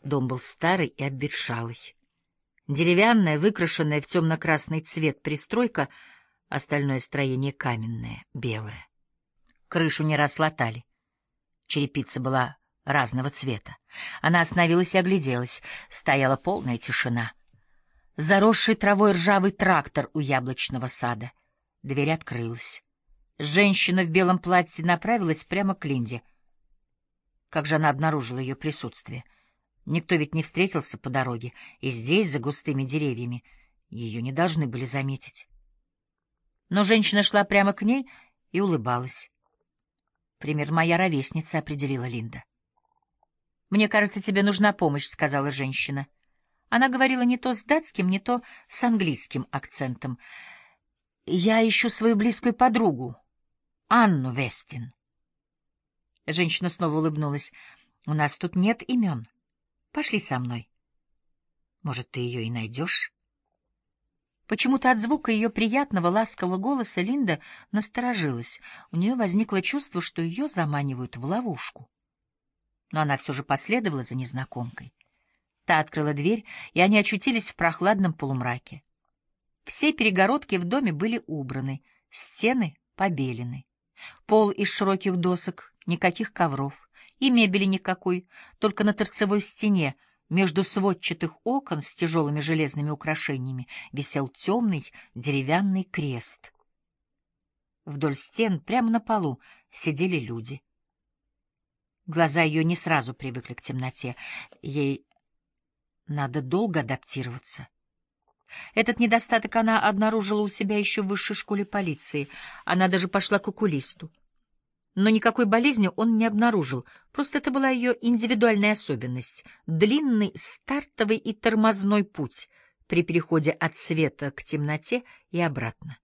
Дом был старый и обветшалый. Деревянная, выкрашенная в темно-красный цвет пристройка, остальное строение каменное, белое. Крышу не раз латали. Черепица была разного цвета. Она остановилась и огляделась. Стояла полная тишина. Заросший травой ржавый трактор у яблочного сада. Дверь открылась. Женщина в белом платье направилась прямо к Линде. Как же она обнаружила ее присутствие? Никто ведь не встретился по дороге, и здесь, за густыми деревьями, ее не должны были заметить. Но женщина шла прямо к ней и улыбалась. «Пример моя ровесница», — определила Линда. «Мне кажется, тебе нужна помощь», — сказала женщина. Она говорила не то с датским, не то с английским акцентом. «Я ищу свою близкую подругу, Анну Вестин». Женщина снова улыбнулась. «У нас тут нет имен. Пошли со мной. Может, ты ее и найдешь?» Почему-то от звука ее приятного, ласкового голоса Линда насторожилась. У нее возникло чувство, что ее заманивают в ловушку. Но она все же последовала за незнакомкой. Та открыла дверь, и они очутились в прохладном полумраке. Все перегородки в доме были убраны, стены побелены. Пол из широких досок, никаких ковров, и мебели никакой, только на торцевой стене, между сводчатых окон с тяжелыми железными украшениями, висел темный деревянный крест. Вдоль стен, прямо на полу, сидели люди. Глаза ее не сразу привыкли к темноте. Ей надо долго адаптироваться. Этот недостаток она обнаружила у себя еще в высшей школе полиции. Она даже пошла к окулисту. Но никакой болезни он не обнаружил, просто это была ее индивидуальная особенность — длинный стартовый и тормозной путь при переходе от света к темноте и обратно.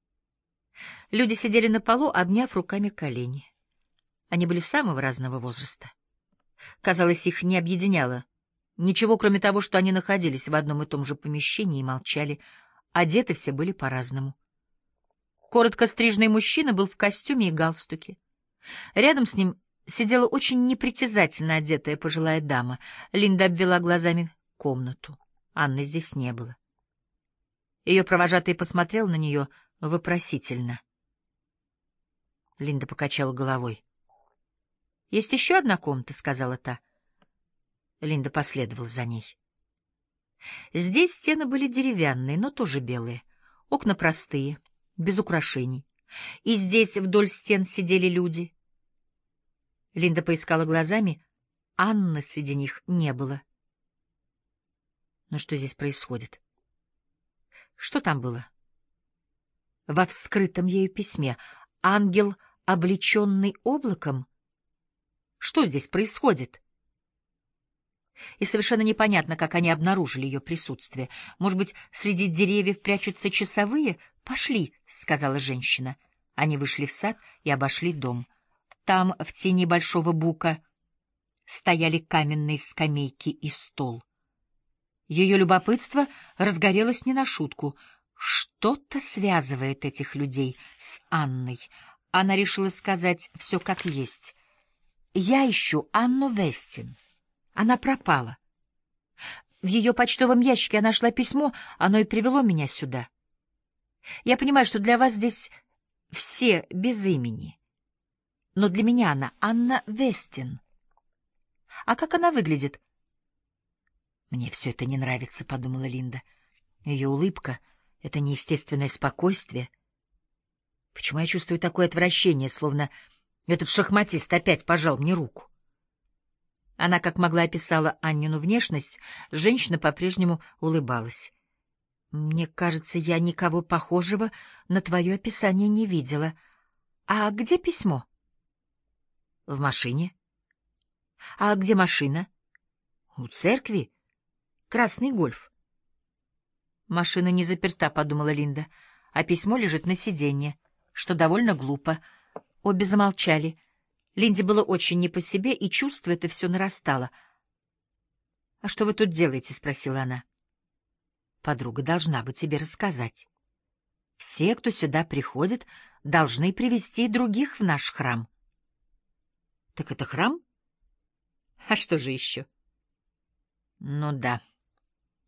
Люди сидели на полу, обняв руками колени. Они были самого разного возраста. Казалось, их не объединяло ничего, кроме того, что они находились в одном и том же помещении и молчали. Одеты все были по-разному. Коротко стриженный мужчина был в костюме и галстуке. Рядом с ним сидела очень непритязательно одетая пожилая дама. Линда обвела глазами комнату. Анны здесь не было. Ее провожатый посмотрел на нее вопросительно. Линда покачала головой. — Есть еще одна комната, — сказала та. Линда последовала за ней. Здесь стены были деревянные, но тоже белые. Окна простые, без украшений. И здесь вдоль стен сидели люди. Линда поискала глазами. Анны среди них не было. Но что здесь происходит? Что там было? Во вскрытом ею письме. Ангел, облеченный облаком? Что здесь происходит? И совершенно непонятно, как они обнаружили ее присутствие. Может быть, среди деревьев прячутся часовые? «Пошли», — сказала женщина. Они вышли в сад и обошли дом. Там, в тени большого бука, стояли каменные скамейки и стол. Ее любопытство разгорелось не на шутку. Что-то связывает этих людей с Анной. Она решила сказать все как есть. «Я ищу Анну Вестин. Она пропала. В ее почтовом ящике я нашла письмо, оно и привело меня сюда. Я понимаю, что для вас здесь все без имени. Но для меня она Анна Вестин. А как она выглядит?» «Мне все это не нравится», — подумала Линда. Ее улыбка — это неестественное спокойствие. Почему я чувствую такое отвращение, словно этот шахматист опять пожал мне руку? Она как могла описала Аннину внешность, женщина по-прежнему улыбалась. «Мне кажется, я никого похожего на твое описание не видела. А где письмо?» «В машине». «А где машина?» «У церкви. Красный гольф». «Машина не заперта», — подумала Линда, — «а письмо лежит на сиденье, что довольно глупо». Обе замолчали. Линде было очень не по себе, и чувство это все нарастало. «А что вы тут делаете?» — спросила она. «Подруга должна бы тебе рассказать. Все, кто сюда приходит, должны привести других в наш храм». «Так это храм? А что же еще?» Ну да.